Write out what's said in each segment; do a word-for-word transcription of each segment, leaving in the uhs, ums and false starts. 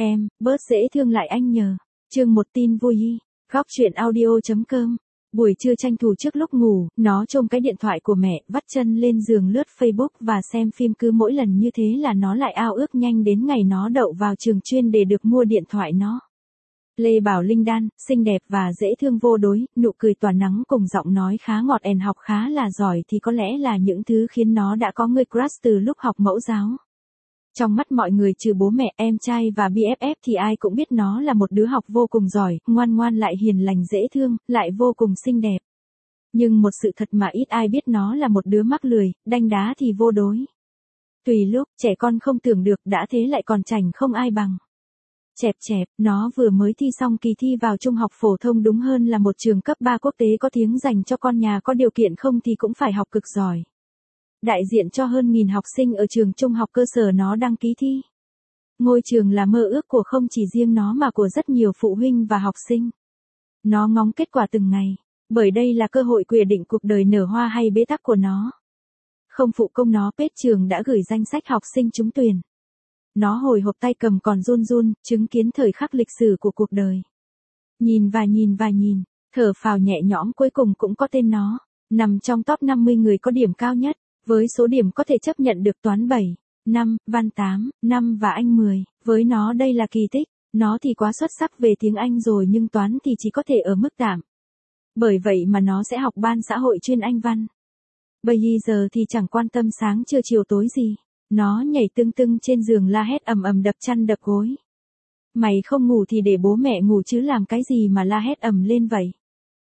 Em, bớt dễ thương lại anh nhờ. Chương một tin vui. Góc chuyện audio.com. Buổi trưa tranh thủ trước lúc ngủ, nó trông cái điện thoại của mẹ, vắt chân lên giường lướt Facebook và xem phim, cứ mỗi lần như thế là nó lại ao ước nhanh đến ngày nó đậu vào trường chuyên để được mua điện thoại nó. Lê Bảo Linh đan, xinh đẹp và dễ thương vô đối, nụ cười tỏa nắng cùng giọng nói khá ngọt ẻn, học khá là giỏi thì có lẽ là những thứ khiến nó đã có người crush từ lúc học mẫu giáo. Trong mắt mọi người trừ bố mẹ, em trai và bê ép ép thì ai cũng biết nó là một đứa học vô cùng giỏi, ngoan ngoan lại hiền lành dễ thương, lại vô cùng xinh đẹp. Nhưng một sự thật mà ít ai biết, nó là một đứa mắc lười, đanh đá thì vô đối. Tùy lúc, trẻ con không tưởng được, đã thế lại còn chảnh không ai bằng. Chẹp chẹp, nó vừa mới thi xong kỳ thi vào trung học phổ thông, đúng hơn là một trường cấp ba quốc tế có tiếng dành cho con nhà có điều kiện, không thì cũng phải học cực giỏi. Đại diện cho hơn nghìn học sinh ở trường trung học cơ sở nó đăng ký thi. Ngôi trường là mơ ước của không chỉ riêng nó mà của rất nhiều phụ huynh và học sinh. Nó ngóng kết quả từng ngày, bởi đây là cơ hội quyết định cuộc đời nở hoa hay bế tắc của nó. Không phụ công nó, page trường đã gửi danh sách học sinh trúng tuyển. Nó hồi hộp, tay cầm còn run run, chứng kiến thời khắc lịch sử của cuộc đời. Nhìn và nhìn và nhìn, thở phào nhẹ nhõm, cuối cùng cũng có tên nó, nằm trong top năm mươi người có điểm cao nhất. Với số điểm có thể chấp nhận được, toán bảy, năm, văn tám, năm và Anh mười, với nó đây là kỳ tích. Nó thì quá xuất sắc về tiếng Anh rồi, nhưng toán thì chỉ có thể ở mức tạm. Bởi vậy mà nó sẽ học ban xã hội chuyên Anh văn. Bây giờ thì chẳng quan tâm sáng trưa chiều tối gì. Nó nhảy tưng tưng trên giường la hét ầm ầm, đập chăn đập gối. Mày không ngủ thì để bố mẹ ngủ chứ, làm cái gì mà la hét ầm lên vậy?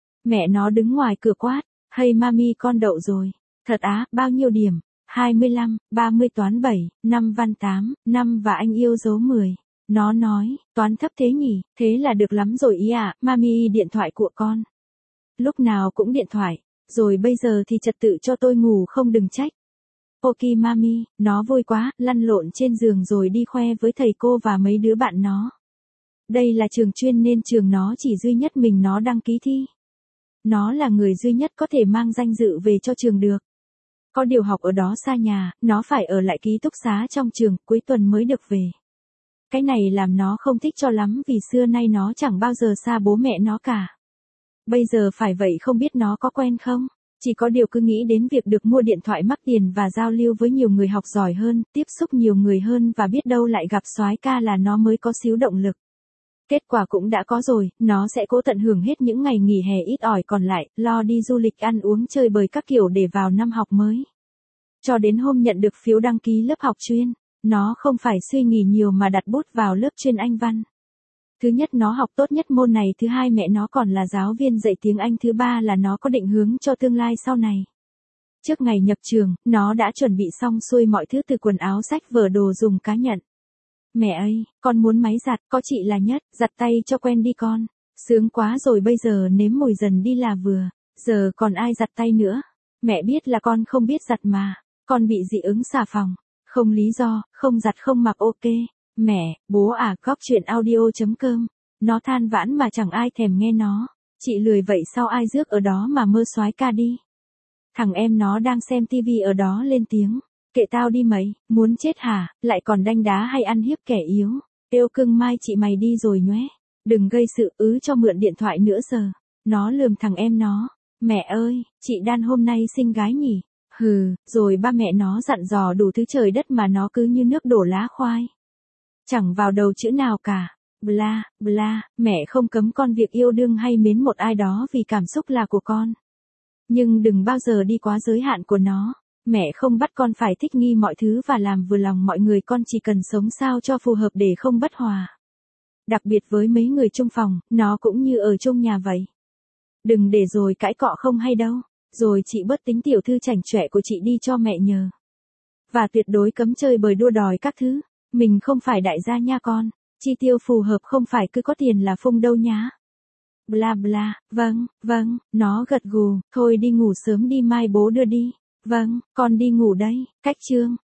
Mẹ nó đứng ngoài cửa quát, hey mami, con đậu rồi. Thật á, bao nhiêu điểm? hai mươi lăm, ba mươi toán bảy, năm văn tám, năm và Anh yêu dấu mười. Nó nói, toán thấp thế nhỉ, thế là được lắm rồi ý ạ, mami điện thoại của con. Lúc nào cũng điện thoại, rồi bây giờ thì trật tự cho tôi ngủ không, đừng trách. Ok mami, nó vui quá, lăn lộn trên giường rồi đi khoe với thầy cô và mấy đứa bạn nó. Đây là trường chuyên nên trường nó chỉ duy nhất mình nó đăng ký thi. Nó là người duy nhất có thể mang danh dự về cho trường được. Có điều học ở đó xa nhà, nó phải ở lại ký túc xá trong trường, cuối tuần mới được về. Cái này làm nó không thích cho lắm, vì xưa nay nó chẳng bao giờ xa bố mẹ nó cả. Bây giờ phải vậy không biết nó có quen không? Chỉ có điều cứ nghĩ đến việc được mua điện thoại mắc tiền và giao lưu với nhiều người học giỏi hơn, tiếp xúc nhiều người hơn và biết đâu lại gặp soái ca là nó mới có xíu động lực. Kết quả cũng đã có rồi, nó sẽ cố tận hưởng hết những ngày nghỉ hè ít ỏi còn lại, lo đi du lịch, ăn uống, chơi bời các kiểu để vào năm học mới. Cho đến hôm nhận được phiếu đăng ký lớp học chuyên, nó không phải suy nghĩ nhiều mà đặt bút vào lớp chuyên Anh văn. Thứ nhất, nó học tốt nhất môn này, thứ hai, mẹ nó còn là giáo viên dạy tiếng Anh, thứ ba là nó có định hướng cho tương lai sau này. Trước ngày nhập trường, nó đã chuẩn bị xong xuôi mọi thứ từ quần áo, sách vở, đồ dùng cá nhân. Mẹ ơi, con muốn máy giặt, có chị là nhất, giặt tay cho quen đi con. Sướng quá rồi, bây giờ nếm mùi dần đi là vừa, giờ còn ai giặt tay nữa. Mẹ biết là con không biết giặt mà, con bị dị ứng xà phòng, không lý do, không giặt không mặc. Ok, mẹ, bố à. Góc chuyện audio.com. Nó than vãn mà chẳng ai thèm nghe nó. Chị lười vậy sao ai rước ở đó mà mơ soái ca đi. Thằng em nó đang xem tivi ở đó lên tiếng. Kệ tao đi mày, muốn chết hả, lại còn đanh đá hay ăn hiếp kẻ yếu. Yêu cưng, mai chị mày đi rồi nhé. Đừng gây sự, ứ cho mượn điện thoại nữa giờ. Nó lườm thằng em nó. Mẹ ơi, chị Đan hôm nay xinh gái nhỉ. Hừ, rồi ba mẹ nó dặn dò đủ thứ trời đất mà nó cứ như nước đổ lá khoai. Chẳng vào đầu chữ nào cả. Bla, bla, mẹ không cấm con việc yêu đương hay mến một ai đó vì cảm xúc là của con. Nhưng đừng bao giờ đi quá giới hạn của nó. Mẹ không bắt con phải thích nghi mọi thứ và làm vừa lòng mọi người, con chỉ cần sống sao cho phù hợp để không bất hòa. Đặc biệt với mấy người chung phòng, nó cũng như ở chung nhà vậy. Đừng để rồi cãi cọ không hay đâu. Rồi chị bớt tính tiểu thư chảnh chọe của chị đi cho mẹ nhờ. Và tuyệt đối cấm chơi bời đua đòi các thứ. Mình không phải đại gia nha con. Chi tiêu phù hợp, không phải cứ có tiền là phung đâu nhá. Bla bla, vâng, vâng, nó gật gù, thôi đi ngủ sớm đi, mai bố đưa đi. Vâng, con đi ngủ đây. Cách chương.